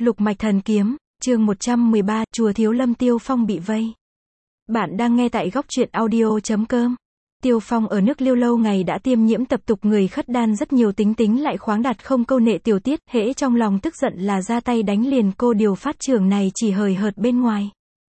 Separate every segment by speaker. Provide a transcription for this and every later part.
Speaker 1: Lục mạch thần kiếm, chương 113, chùa Thiếu Lâm Tiêu Phong bị vây. Bạn đang nghe tại góc truyện audio.com. Tiêu Phong ở nước Liêu lâu ngày đã tiêm nhiễm tập tục người khất đan rất nhiều, tính lại khoáng đạt không câu nệ tiểu tiết, hễ trong lòng tức giận là ra tay đánh liền. Cô điều phát trưởng này chỉ hời hợt bên ngoài.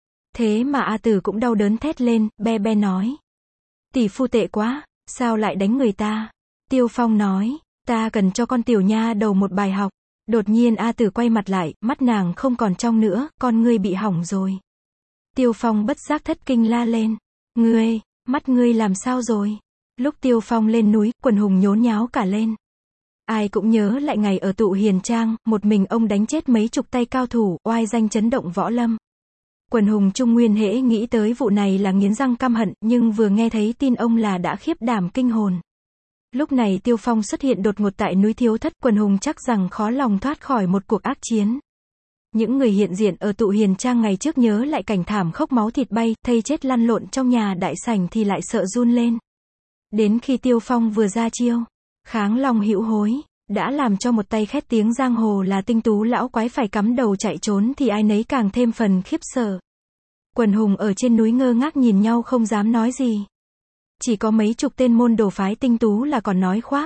Speaker 1: Thế mà A Tử cũng đau đớn thét lên, be nói. Tỷ phu tệ quá, sao lại đánh người ta? Tiêu Phong nói, ta cần cho con tiểu nha đầu một bài học. Đột nhiên A Tử quay mặt lại, mắt nàng không còn trong nữa, con ngươi bị hỏng rồi. Tiêu Phong bất giác thất kinh la lên. Ngươi, mắt ngươi làm sao rồi? Lúc Tiêu Phong lên núi, quần hùng nhốn nháo cả lên. Ai cũng nhớ lại ngày ở Tụ Hiền Trang, một mình ông đánh chết mấy chục tay cao thủ, oai danh chấn động võ lâm. Quần hùng Trung Nguyên hễ nghĩ tới vụ này là nghiến răng căm hận, nhưng vừa nghe thấy tin ông là đã khiếp đảm kinh hồn. Lúc này Tiêu Phong xuất hiện đột ngột tại núi Thiếu Thất, quần hùng chắc rằng khó lòng thoát khỏi một cuộc ác chiến. Những người hiện diện ở Tụ Hiền Trang ngày trước nhớ lại cảnh thảm khốc máu thịt bay, thây chết lăn lộn trong nhà đại sảnh thì lại sợ run lên. Đến khi Tiêu Phong vừa ra chiêu, kháng long hữu hối, đã làm cho một tay khét tiếng giang hồ là Tinh Tú lão quái phải cắm đầu chạy trốn thì ai nấy càng thêm phần khiếp sợ. Quần hùng ở trên núi ngơ ngác nhìn nhau không dám nói gì. Chỉ có mấy chục tên môn đồ phái Tinh Tú là còn nói khoác.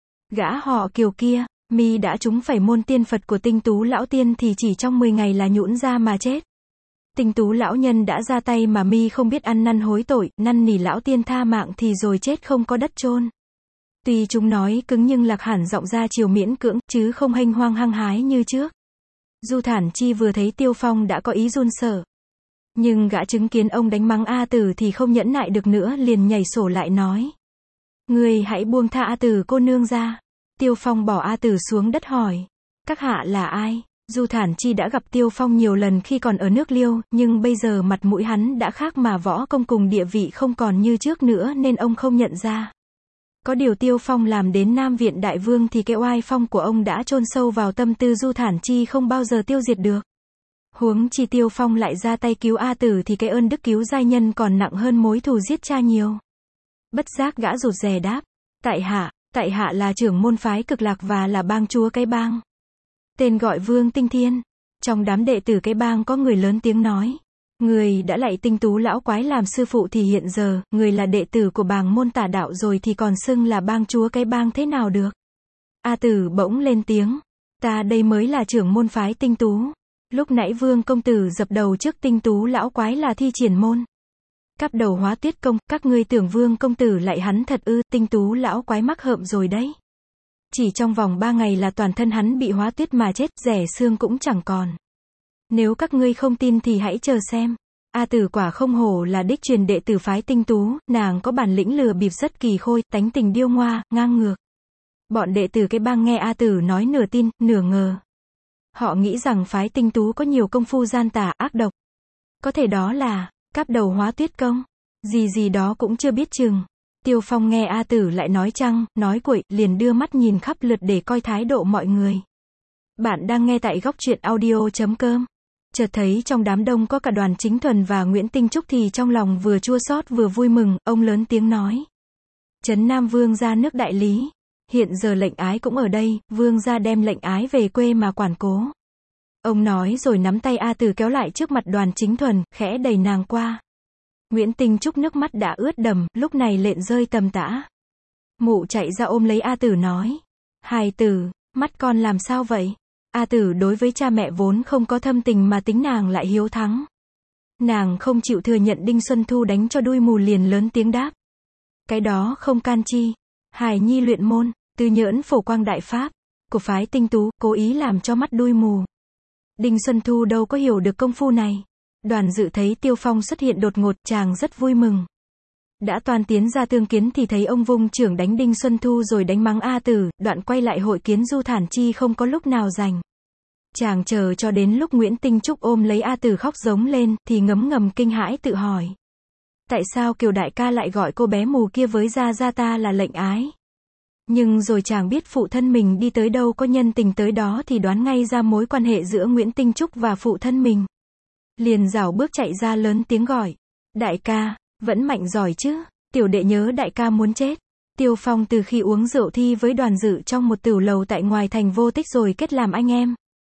Speaker 1: Gã họ Kiều kia, mi đã trúng phải môn tiên Phật của Tinh Tú lão tiên thì chỉ trong 10 ngày là nhũn ra mà chết. Tinh Tú lão nhân đã ra tay mà mi không biết ăn năn hối tội, năn nỉ lão tiên tha mạng thì rồi chết không có đất chôn. Tuy chúng nói cứng nhưng Lạc Hẳn giọng ra chiều miễn cưỡng, chứ không hênh hoang hăng hái như trước. Du Thản Chi vừa thấy Tiêu Phong đã có ý run sợ. Nhưng gã chứng kiến ông đánh mắng A Tử thì không nhẫn nại được nữa, liền nhảy sổ lại nói. Ngươi hãy buông tha A Tử cô nương ra. Tiêu Phong bỏ A Tử xuống đất hỏi. Các hạ là ai? Du Thản Chi đã gặp Tiêu Phong nhiều lần khi còn ở nước Liêu, nhưng bây giờ mặt mũi hắn đã khác mà võ công cùng địa vị không còn như trước nữa nên ông không nhận ra. Có điều Tiêu Phong làm đến Nam Viện Đại Vương thì cái oai phong của ông đã chôn sâu vào tâm tư Du Thản Chi không bao giờ tiêu diệt được. Huống chi Tiêu Phong lại ra tay cứu A Tử thì cái ơn đức cứu giai nhân còn nặng hơn mối thù giết cha nhiều. Bất giác gã rụt rè đáp. Tại hạ là trưởng môn phái Cực Lạc và là bang chúa cái bang. Tên gọi Vương Tinh Thiên. Trong đám đệ tử cái bang có người lớn tiếng nói. Người đã lạy Tinh Tú lão quái làm sư phụ thì hiện giờ, người là đệ tử của bang môn tà đạo rồi thì còn xưng là bang chúa cái bang thế nào được? A Tử bỗng lên tiếng. Ta đây mới là trưởng môn phái Tinh Tú. Lúc nãy Vương công tử dập đầu trước Tinh Tú lão quái là thi triển môn cắp đầu hóa tuyết công, các ngươi tưởng Vương công tử lại hắn thật ư? Tinh Tú lão quái mắc hợm rồi đấy. Chỉ trong vòng 3 ngày là toàn thân hắn bị hóa tuyết mà chết, rẻ xương cũng chẳng còn. Nếu các ngươi không tin thì hãy chờ xem. A Tử quả không hổ là đích truyền đệ tử phái Tinh Tú, nàng có bản lĩnh lừa bịp rất kỳ khôi, tánh tình điêu ngoa, ngang ngược. Bọn đệ tử cái bang nghe A Tử nói nửa tin, nửa ngờ. Họ nghĩ rằng phái Tinh Tú có nhiều công phu gian tà, ác độc. Có thể đó là cáp đầu hóa tuyết công. Gì đó cũng chưa biết chừng. Tiêu Phong nghe A Tử lại nói chăng, nói quậy, liền đưa mắt nhìn khắp lượt để coi thái độ mọi người. Bạn đang nghe tại góc truyện audio.com. Chợt thấy trong đám đông có cả Đoàn Chính Thuần và Nguyễn Tinh Trúc thì trong lòng vừa chua xót vừa vui mừng, ông lớn tiếng nói. Trấn Nam Vương gia nước Đại Lý. Hiện giờ lệnh ái cũng ở đây, Vương gia đem lệnh ái về quê mà quản cố. Ông nói rồi nắm tay A Tử kéo lại trước mặt Đoàn Chính Thuần, khẽ đẩy nàng qua. Nguyễn Tinh Trúc nước mắt đã ướt đầm, lúc này lệ rơi tầm tã. Mụ chạy ra ôm lấy A Tử nói. Hài tử, mắt con làm sao vậy? A Tử đối với cha mẹ vốn không có thâm tình mà tính nàng lại hiếu thắng. Nàng không chịu thừa nhận Đinh Xuân Thu đánh cho đuôi mù liền lớn tiếng đáp. Cái đó không can chi. Hài nhi luyện môn, tư nhỡn phổ quang đại pháp, của phái Tinh Tú, cố ý làm cho mắt đuôi mù. Đinh Xuân Thu đâu có hiểu được công phu này. Đoàn Dự thấy Tiêu Phong xuất hiện đột ngột, chàng rất vui mừng. Đã toàn tiến ra tương kiến thì thấy ông vung trưởng đánh Đinh Xuân Thu rồi đánh mắng A Tử, đoạn quay lại hội kiến Du Thản Chi không có lúc nào rảnh. Chàng chờ cho đến lúc Nguyễn Tinh Trúc ôm lấy A Tử khóc giống lên, thì ngấm ngầm kinh hãi tự hỏi. Tại sao Kiều đại ca lại gọi cô bé mù kia với gia ta là lệnh ái? Nhưng rồi chàng biết phụ thân mình đi tới đâu có nhân tình tới đó thì đoán ngay ra mối quan hệ giữa Nguyễn Tinh Trúc và phụ thân mình. Liền rảo bước chạy ra lớn tiếng gọi. Đại ca, vẫn mạnh giỏi chứ? Tiểu đệ nhớ đại ca muốn chết. Tiêu Phong từ khi uống rượu thi với Đoàn Dự trong một tửu lầu tại ngoài thành Vô Tích rồi kết làm anh em.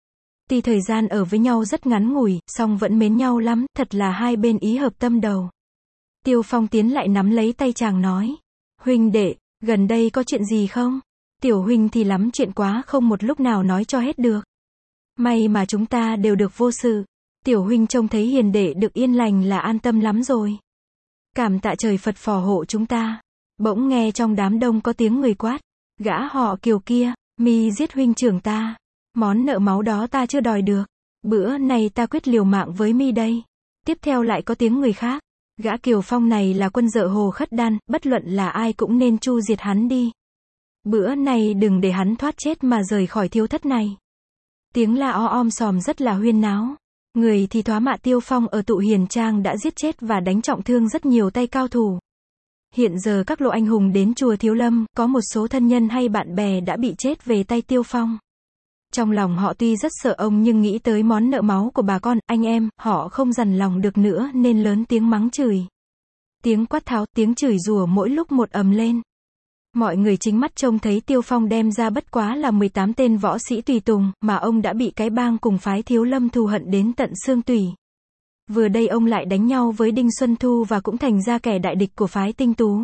Speaker 1: Tuy thời gian ở với nhau rất ngắn ngủi, song vẫn mến nhau lắm, thật là hai bên ý hợp tâm đầu. Tiêu Phong tiến lại nắm lấy tay chàng nói. Huynh đệ, gần đây có chuyện gì không? Tiểu huynh thì lắm chuyện quá không một lúc nào nói cho hết được. May mà chúng ta đều được vô sự. Tiểu huynh trông thấy hiền đệ được yên lành là an tâm lắm rồi. Cảm tạ trời Phật phò hộ chúng ta. Bỗng nghe trong đám đông có tiếng người quát. Gã họ Kiều kia, mi giết huynh trưởng ta. Món nợ máu đó ta chưa đòi được. Bữa này ta quyết liều mạng với mi đây. Tiếp theo lại có tiếng người khác. Gã Kiều Phong này là quân dợ Hồ Khất Đan, bất luận là ai cũng nên chu diệt hắn đi. Bữa này đừng để hắn thoát chết mà rời khỏi thiếu thất này. Tiếng la om sòm rất là huyên náo. Người thì thoá mạ Tiêu Phong ở Tụ Hiền Trang đã giết chết và đánh trọng thương rất nhiều tay cao thủ. Hiện giờ các lộ anh hùng đến chùa Thiếu Lâm, có một số thân nhân hay bạn bè đã bị chết về tay Tiêu Phong. Trong lòng họ tuy rất sợ ông nhưng nghĩ tới món nợ máu của bà con, anh em, họ không dằn lòng được nữa nên lớn tiếng mắng chửi. Tiếng quát tháo, tiếng chửi rủa mỗi lúc một ầm lên. Mọi người chính mắt trông thấy Tiêu Phong đem ra bất quá là 18 tên võ sĩ tùy tùng, mà ông đã bị cái bang cùng phái Thiếu Lâm thù hận đến tận xương tủy. Vừa đây ông lại đánh nhau với Đinh Xuân Thu và cũng thành ra kẻ đại địch của phái Tinh Tú.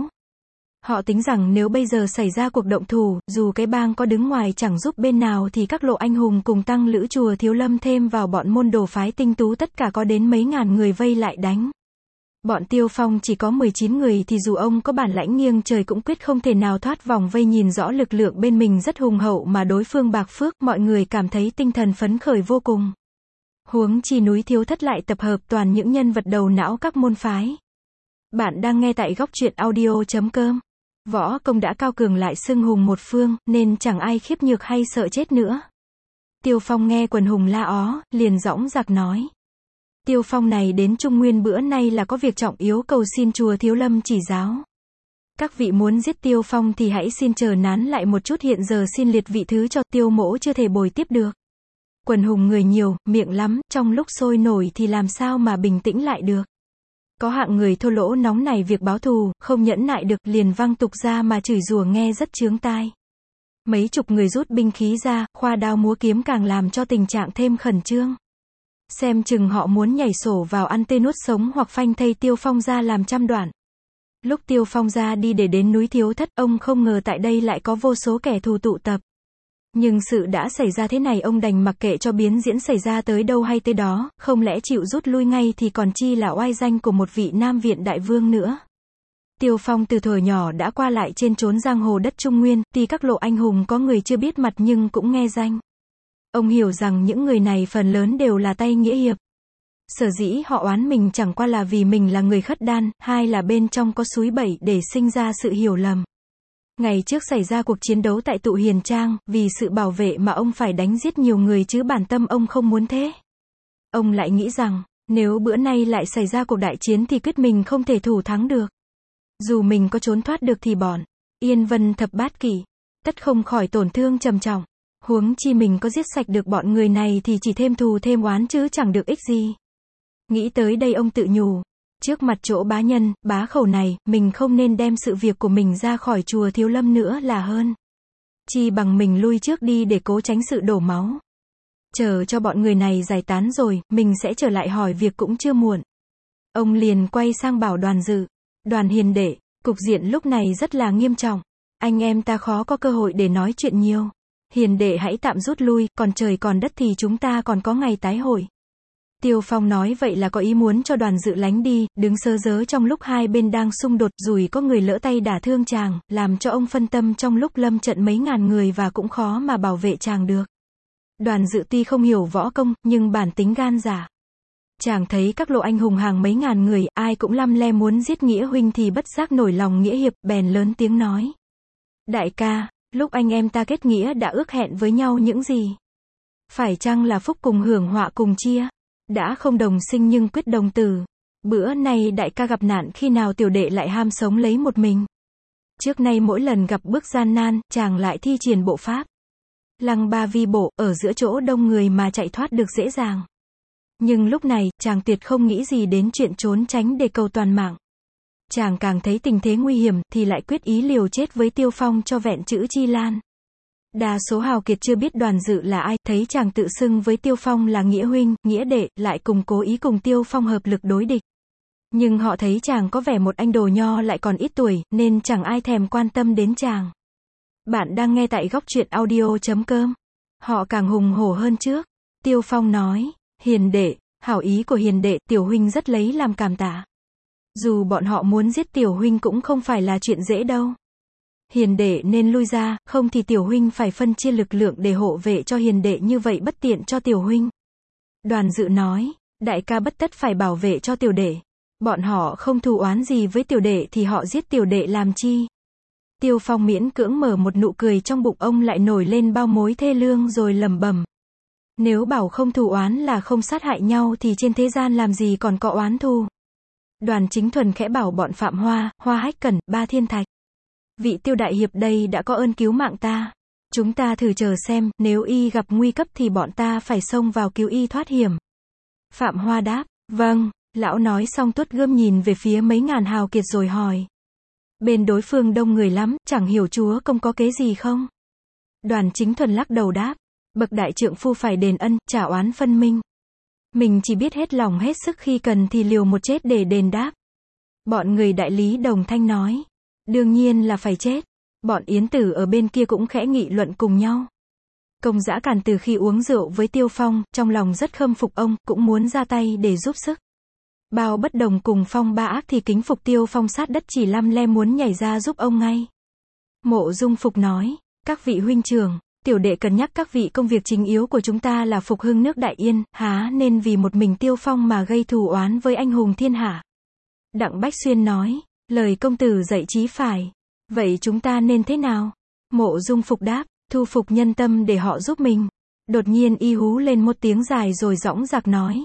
Speaker 1: Họ tính rằng nếu bây giờ xảy ra cuộc động thủ, dù cái bang có đứng ngoài chẳng giúp bên nào thì các lộ anh hùng cùng tăng lữ chùa Thiếu Lâm thêm vào bọn môn đồ phái Tinh Tú tất cả có đến mấy ngàn người vây lại đánh. Bọn Tiêu Phong chỉ có 19 người thì dù ông có bản lãnh nghiêng trời cũng quyết không thể nào thoát vòng vây. Nhìn rõ lực lượng bên mình rất hùng hậu mà đối phương bạc phước, mọi người cảm thấy tinh thần phấn khởi vô cùng. Huống chi núi Thiếu Thất lại tập hợp toàn những nhân vật đầu não các môn phái. Bạn đang nghe tại góc truyện audio.com. Võ công đã cao cường lại xưng hùng một phương, nên chẳng ai khiếp nhược hay sợ chết nữa. Tiêu Phong nghe quần hùng la ó, liền dõng dạc nói. Tiêu Phong này đến Trung Nguyên bữa nay là có việc trọng yếu cầu xin chùa Thiếu Lâm chỉ giáo. Các vị muốn giết Tiêu Phong thì hãy xin chờ nán lại một chút, hiện giờ xin liệt vị thứ cho, Tiêu mỗ chưa thể bồi tiếp được. Quần hùng người nhiều, miệng lắm, trong lúc sôi nổi thì làm sao mà bình tĩnh lại được. Có hạng người thô lỗ nóng nảy việc báo thù, không nhẫn nại được, liền văng tục ra mà chửi rủa nghe rất chướng tai. Mấy chục người rút binh khí ra, khoa đao múa kiếm càng làm cho tình trạng thêm khẩn trương. Xem chừng họ muốn nhảy sổ vào ăn tê nuốt sống hoặc phanh thây Tiêu Phong ra làm trăm đoạn. Lúc Tiêu Phong ra đi để đến núi Thiếu Thất, ông không ngờ tại đây lại có vô số kẻ thù tụ tập. Nhưng sự đã xảy ra thế này ông đành mặc kệ cho biến diễn xảy ra tới đâu hay tới đó, không lẽ chịu rút lui ngay thì còn chi là oai danh của một vị Nam Viện đại vương nữa. Tiêu Phong từ thuở nhỏ đã qua lại trên chốn giang hồ đất Trung Nguyên, tuy các lộ anh hùng có người chưa biết mặt nhưng cũng nghe danh. Ông hiểu rằng những người này phần lớn đều là tay nghĩa hiệp. Sở dĩ họ oán mình chẳng qua là vì mình là người khất đan, hai là bên trong có súi bẩy để sinh ra sự hiểu lầm. Ngày trước xảy ra cuộc chiến đấu tại Tụ Hiền Trang, vì sự bảo vệ mà ông phải đánh giết nhiều người chứ bản tâm ông không muốn thế. Ông lại nghĩ rằng, nếu bữa nay lại xảy ra cuộc đại chiến thì quyết mình không thể thủ thắng được. Dù mình có trốn thoát được thì bọn Yên Vân Thập Bát Kỷ tất không khỏi tổn thương trầm trọng. Huống chi mình có giết sạch được bọn người này thì chỉ thêm thù thêm oán chứ chẳng được ích gì. Nghĩ tới đây ông tự nhủ, trước mặt chỗ bá nhân, bá khẩu này, mình không nên đem sự việc của mình ra khỏi chùa Thiếu Lâm nữa là hơn. Chi bằng mình lui trước đi để cố tránh sự đổ máu. Chờ cho bọn người này giải tán rồi, mình sẽ trở lại hỏi việc cũng chưa muộn. Ông liền quay sang bảo Đoàn Dự, Đoàn hiền đệ, cục diện lúc này rất là nghiêm trọng. Anh em ta khó có cơ hội để nói chuyện nhiều. Hiền đệ hãy tạm rút lui, còn trời còn đất thì chúng ta còn có ngày tái hội. Tiêu Phong nói vậy là có ý muốn cho Đoàn Dự lánh đi, đứng sơ dớ trong lúc hai bên đang xung đột, rủi có người lỡ tay đả thương chàng, làm cho ông phân tâm trong lúc lâm trận mấy ngàn người và cũng khó mà bảo vệ chàng được. Đoàn Dự tuy không hiểu võ công, nhưng bản tính gan dạ. Chàng thấy các lộ anh hùng hàng mấy ngàn người, ai cũng lăm le muốn giết Nghĩa huynh thì bất giác nổi lòng nghĩa hiệp, bèn lớn tiếng nói. Đại ca, lúc anh em ta kết nghĩa đã ước hẹn với nhau những gì? Phải chăng là phúc cùng hưởng họa cùng chia? Đã không đồng sinh nhưng quyết đồng tử. Bữa nay đại ca gặp nạn khi nào tiểu đệ lại ham sống lấy một mình. Trước nay mỗi lần gặp bước gian nan, chàng lại thi triển bộ pháp Lăng Ba Vi Bộ, ở giữa chỗ đông người mà chạy thoát được dễ dàng. Nhưng lúc này, chàng tuyệt không nghĩ gì đến chuyện trốn tránh để cầu toàn mạng. Chàng càng thấy tình thế nguy hiểm, thì lại quyết ý liều chết với Tiêu Phong cho vẹn chữ Chi Lan. Đa số hào kiệt chưa biết Đoàn Dự là ai, thấy chàng tự xưng với Tiêu Phong là nghĩa huynh, nghĩa đệ, lại cùng cố ý cùng Tiêu Phong hợp lực đối địch. Nhưng họ thấy chàng có vẻ một anh đồ nho lại còn ít tuổi, nên chẳng ai thèm quan tâm đến chàng. Bạn đang nghe tại góc truyện audio.com. Họ càng hùng hổ hơn trước. Tiêu Phong nói, hiền đệ, hảo ý của hiền đệ, tiểu huynh rất lấy làm cảm tạ. Dù bọn họ muốn giết tiểu huynh cũng không phải là chuyện dễ đâu. Hiền đệ nên lui ra, không thì tiểu huynh phải phân chia lực lượng để hộ vệ cho hiền đệ, như vậy bất tiện cho tiểu huynh. Đoàn Dự nói, đại ca bất tất phải bảo vệ cho tiểu đệ. Bọn họ không thù oán gì với tiểu đệ thì họ giết tiểu đệ làm chi? Tiêu Phong miễn cưỡng mở một nụ cười, trong bụng ông lại nổi lên bao mối thê lương rồi lẩm bẩm. Nếu bảo không thù oán là không sát hại nhau thì trên thế gian làm gì còn có oán thù. Đoàn Chính Thuần khẽ bảo bọn Phạm Hoa, Hoa Hách Cẩn, Ba Thiên Thạch. Vị Tiêu đại hiệp đây đã có ơn cứu mạng ta. Chúng ta thử chờ xem, nếu y gặp nguy cấp thì bọn ta phải xông vào cứu y thoát hiểm. Phạm Hoa đáp, vâng. Lão nói xong tuốt gươm nhìn về phía mấy ngàn hào kiệt rồi hỏi. Bên đối phương đông người lắm, chẳng hiểu chúa công có kế gì không? Đoàn Chính Thuần lắc đầu đáp. Bậc đại trượng phu phải đền ân, trả oán phân minh. Mình chỉ biết hết lòng hết sức khi cần thì liều một chết để đền đáp. Bọn người đại lý đồng thanh nói. Đương nhiên là phải chết. Bọn Yến Tử ở bên kia cũng khẽ nghị luận cùng nhau. Công Dã Càn từ khi uống rượu với Tiêu Phong, trong lòng rất khâm phục ông, cũng muốn ra tay để giúp sức. Bao Bất Đồng cùng Phong Ba Ác thì kính phục Tiêu Phong sát đất chỉ lăm le muốn nhảy ra giúp ông ngay. Mộ Dung Phục nói, các vị huynh trưởng, tiểu đệ cân nhắc các vị công việc chính yếu của chúng ta là phục hưng nước Đại Yên, há nên vì một mình Tiêu Phong mà gây thù oán với anh hùng thiên hạ. Đặng Bách Xuyên nói, lời công tử dạy chí phải. Vậy chúng ta nên thế nào? Mộ Dung Phục đáp, thu phục nhân tâm để họ giúp mình. Đột nhiên y hú lên một tiếng dài rồi dõng dạc nói.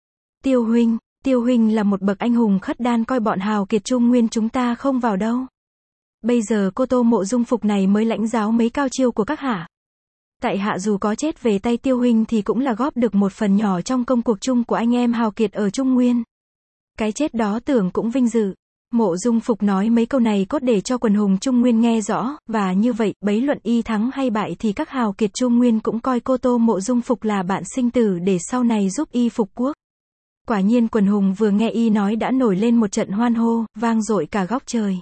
Speaker 1: Tiêu huynh là một bậc anh hùng khất đan, coi bọn hào kiệt Trung Nguyên chúng ta không vào đâu. Bây giờ cô Tô Mộ Dung Phục này mới lãnh giáo mấy cao chiêu của các hạ. Tại hạ dù có chết về tay Tiêu huynh thì cũng là góp được một phần nhỏ trong công cuộc chung của anh em hào kiệt ở Trung Nguyên. Cái chết đó tưởng cũng vinh dự. Mộ Dung Phục nói mấy câu này cốt để cho quần hùng Trung Nguyên nghe rõ, và như vậy, bấy luận y thắng hay bại thì các hào kiệt Trung Nguyên cũng coi cô Tô Mộ Dung Phục là bạn sinh tử để sau này giúp y phục quốc. Quả nhiên quần hùng vừa nghe y nói đã nổi lên một trận hoan hô, vang dội cả góc trời.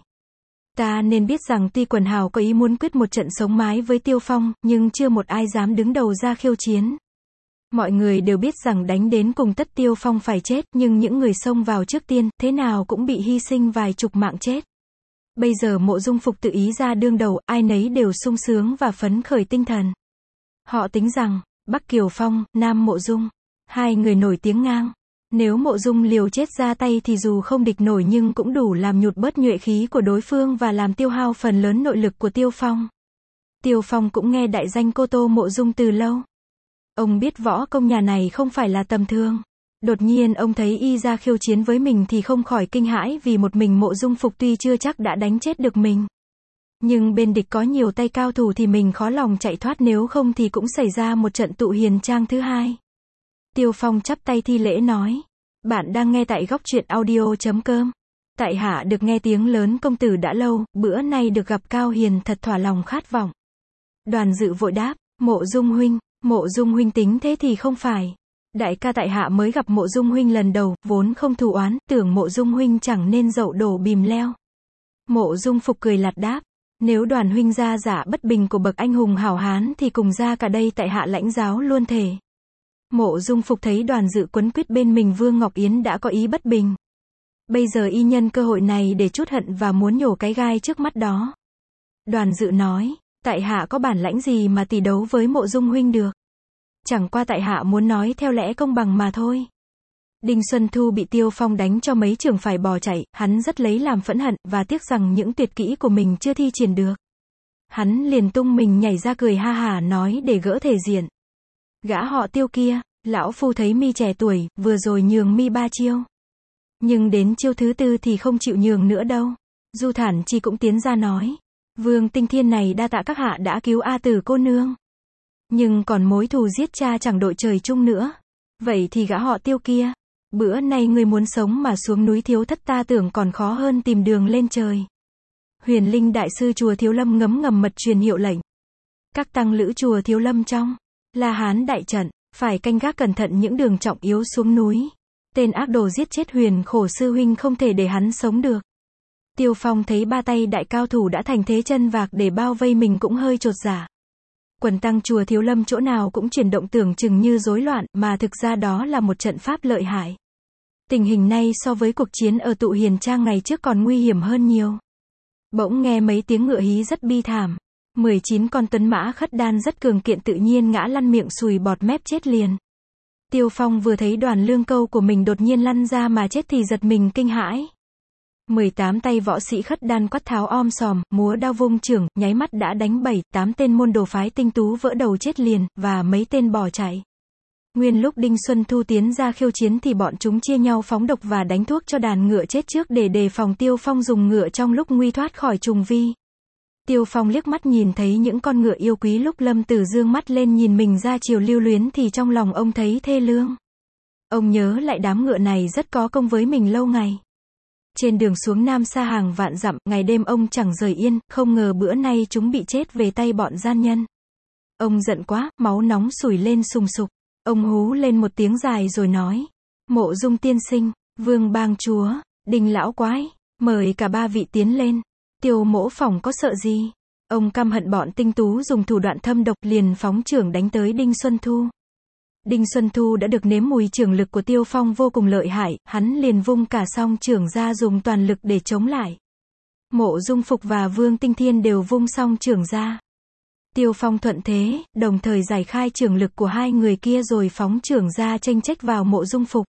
Speaker 1: Ta nên biết rằng tuy quần hào có ý muốn quyết một trận sống mái với Tiêu Phong, nhưng chưa một ai dám đứng đầu ra khiêu chiến. Mọi người đều biết rằng đánh đến cùng tất Tiêu Phong phải chết, nhưng những người xông vào trước tiên, thế nào cũng bị hy sinh vài chục mạng chết. Bây giờ Mộ Dung Phục tự ý ra đương đầu, ai nấy đều sung sướng và phấn khởi tinh thần. Họ tính rằng, Bắc Kiều Phong, Nam Mộ Dung, hai người nổi tiếng ngang. Nếu Mộ Dung liều chết ra tay thì dù không địch nổi nhưng cũng đủ làm nhụt bớt nhuệ khí của đối phương và làm tiêu hao phần lớn nội lực của Tiêu Phong. Tiêu Phong cũng nghe đại danh cô Tô Mộ Dung từ lâu. Ông biết võ công nhà này không phải là tầm thường. Đột nhiên ông thấy y ra khiêu chiến với mình thì không khỏi kinh hãi, vì một mình Mộ Dung Phục tuy chưa chắc đã đánh chết được mình. Nhưng bên địch có nhiều tay cao thủ thì mình khó lòng chạy thoát, nếu không thì cũng xảy ra một trận tụ hiền trang thứ hai. Tiêu Phong chắp tay thi lễ nói. Bạn đang nghe tại góc truyện audio.com. Tại hạ được nghe tiếng lớn công tử đã lâu, bữa nay được gặp Cao Hiền thật thỏa lòng khát vọng. Đoàn Dự vội đáp, Mộ Dung huynh tính thế thì không phải. Đại ca tại hạ mới gặp Mộ Dung huynh lần đầu, vốn không thù oán, tưởng Mộ Dung huynh chẳng nên dậu đổ bìm leo. Mộ Dung Phục cười lạt đáp, nếu Đoàn huynh ra giả bất bình của bậc anh hùng hảo hán thì cùng ra cả đây tại hạ lãnh giáo luôn thể. Mộ Dung Phục thấy Đoàn Dự quấn quýt bên mình Vương Ngọc Yến đã có ý bất bình. Bây giờ y nhân cơ hội này để trút hận và muốn nhổ cái gai trước mắt đó. Đoàn Dự nói, tại hạ có bản lãnh gì mà tỷ đấu với Mộ Dung huynh được. Chẳng qua tại hạ muốn nói theo lẽ công bằng mà thôi. Đinh Xuân Thu bị Tiêu Phong đánh cho mấy trường phải bỏ chạy, hắn rất lấy làm phẫn hận, và tiếc rằng những tuyệt kỹ của mình chưa thi triển được. Hắn liền tung mình nhảy ra cười ha hả nói để gỡ thể diện. Gã họ Tiêu kia, lão phu thấy mi trẻ tuổi, vừa rồi nhường mi 3 chiêu. Nhưng đến chiêu thứ 4 thì không chịu nhường nữa đâu. Du Thản Chi cũng tiến ra nói. Vương Tinh Thiên này đa tạ các hạ đã cứu A Tử cô nương. Nhưng còn mối thù giết cha chẳng đội trời chung nữa. Vậy thì gã họ Tiêu kia, bữa nay ngươi muốn sống mà xuống núi Thiếu Thất ta tưởng còn khó hơn tìm đường lên trời. Huyền Linh đại sư chùa Thiếu Lâm ngấm ngầm mật truyền hiệu lệnh. Các tăng lữ chùa Thiếu Lâm trong La Hán đại trận, phải canh gác cẩn thận những đường trọng yếu xuống núi. Tên ác đồ giết chết Huyền Khổ sư huynh không thể để hắn sống được. Tiêu Phong thấy ba tay đại cao thủ đã thành thế chân vạc để bao vây mình cũng hơi chột dạ. Quần tăng chùa Thiếu Lâm chỗ nào cũng chuyển động tưởng chừng như rối loạn, mà thực ra đó là một trận pháp lợi hại. Tình hình này so với cuộc chiến ở Tụ Hiền Trang ngày trước còn nguy hiểm hơn nhiều. Bỗng nghe mấy tiếng ngựa hí rất bi thảm. 19 con tuấn mã khất đan rất cường kiện tự nhiên ngã lăn miệng sùi bọt mép chết liền. Tiêu Phong vừa thấy đoàn lương câu của mình đột nhiên lăn ra mà chết thì giật mình kinh hãi. 18 tay võ sĩ khất đan quát tháo om sòm, múa đao vung chưởng, nháy mắt đã đánh 7-8 tên môn đồ phái tinh tú vỡ đầu chết liền, và mấy tên bỏ chạy. Nguyên lúc Đinh Xuân Thu tiến ra khiêu chiến thì bọn chúng chia nhau phóng độc và đánh thuốc cho đàn ngựa chết trước để đề phòng Tiêu Phong dùng ngựa trong lúc nguy thoát khỏi trùng vi. Tiêu Phong liếc mắt nhìn thấy những con ngựa yêu quý lúc Lâm Tử dương mắt lên nhìn mình ra chiều lưu luyến thì trong lòng ông thấy thê lương. Ông nhớ lại đám ngựa này rất có công với mình lâu ngày. Trên đường xuống Nam xa hàng vạn dặm, ngày đêm ông chẳng rời yên, không ngờ bữa nay chúng bị chết về tay bọn gian nhân. Ông giận quá, máu nóng sủi lên sùng sục. Ông hú lên một tiếng dài rồi nói: Mộ Dung tiên sinh, Vương Bang chúa, Đinh lão quái, mời cả ba vị tiến lên. Tiêu Mỗ Phỏng có sợ gì? Ông căm hận bọn tinh tú dùng thủ đoạn thâm độc liền phóng chưởng đánh tới Đinh Xuân Thu. Đinh Xuân Thu đã được nếm mùi chưởng lực của Tiêu Phong vô cùng lợi hại, hắn liền vung cả song chưởng ra dùng toàn lực để chống lại. Mộ Dung Phục và Vương Tinh Thiên đều vung song chưởng ra. Tiêu Phong thuận thế, đồng thời giải khai chưởng lực của hai người kia rồi phóng chưởng ra chênh chách vào Mộ Dung Phục.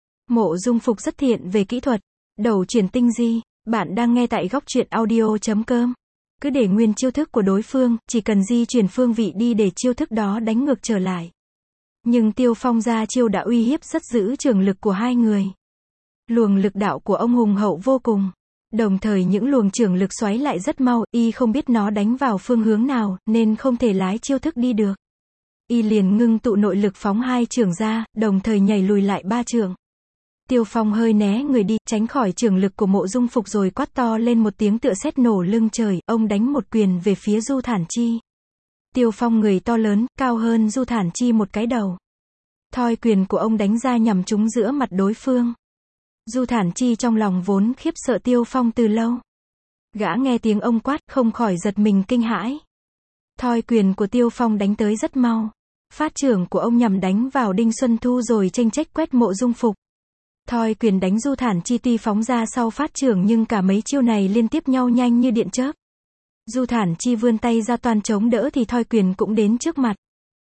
Speaker 1: Mộ Dung Phục rất thiện về kỹ thuật, đầu chuyển tinh di. Bạn đang nghe tại góc truyện audio.com. Cứ để nguyên chiêu thức của đối phương, chỉ cần di chuyển phương vị đi để chiêu thức đó đánh ngược trở lại. Nhưng Tiêu Phong ra chiêu đã uy hiếp rất giữ chưởng lực của hai người. Luồng lực đạo của ông hùng hậu vô cùng. Đồng thời những luồng chưởng lực xoáy lại rất mau, y không biết nó đánh vào phương hướng nào, nên không thể lái chiêu thức đi được. Y liền ngưng tụ nội lực phóng hai chưởng ra, đồng thời nhảy lùi lại ba chưởng. Tiêu Phong hơi né người đi, tránh khỏi chưởng lực của Mộ Dung Phục rồi quát to lên một tiếng tựa sét nổ lưng trời, ông đánh một quyền về phía Du Thản Chi. Tiêu Phong người to lớn, cao hơn Du Thản Chi một cái đầu. Thoi quyền của ông đánh ra nhằm trúng giữa mặt đối phương. Du Thản Chi trong lòng vốn khiếp sợ Tiêu Phong từ lâu. Gã nghe tiếng ông quát, không khỏi giật mình kinh hãi. Thoi quyền của Tiêu Phong đánh tới rất mau. Phát chưởng của ông nhằm đánh vào Đinh Xuân Thu rồi chênh chách quét Mộ Dung Phục. Thoi quyền đánh Du Thản Chi tuy phóng ra sau phát chưởng nhưng cả mấy chiêu này liên tiếp nhau nhanh như điện chớp. Du Thản Chi vươn tay ra toàn chống đỡ thì thoi quyền cũng đến trước mặt.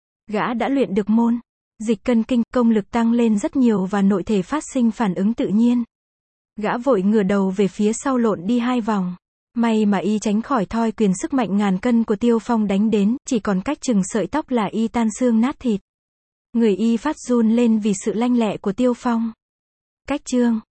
Speaker 1: Gã đã luyện được môn dịch cân kinh, công lực tăng lên rất nhiều và nội thể phát sinh phản ứng tự nhiên. Gã vội ngửa đầu về phía sau lộn đi 2 vòng. May mà y tránh khỏi thoi quyền sức mạnh ngàn cân của Tiêu Phong đánh đến, chỉ còn cách chừng sợi tóc là y tan xương nát thịt. Người y phát run lên vì sự lanh lẹ của Tiêu Phong. Cách chương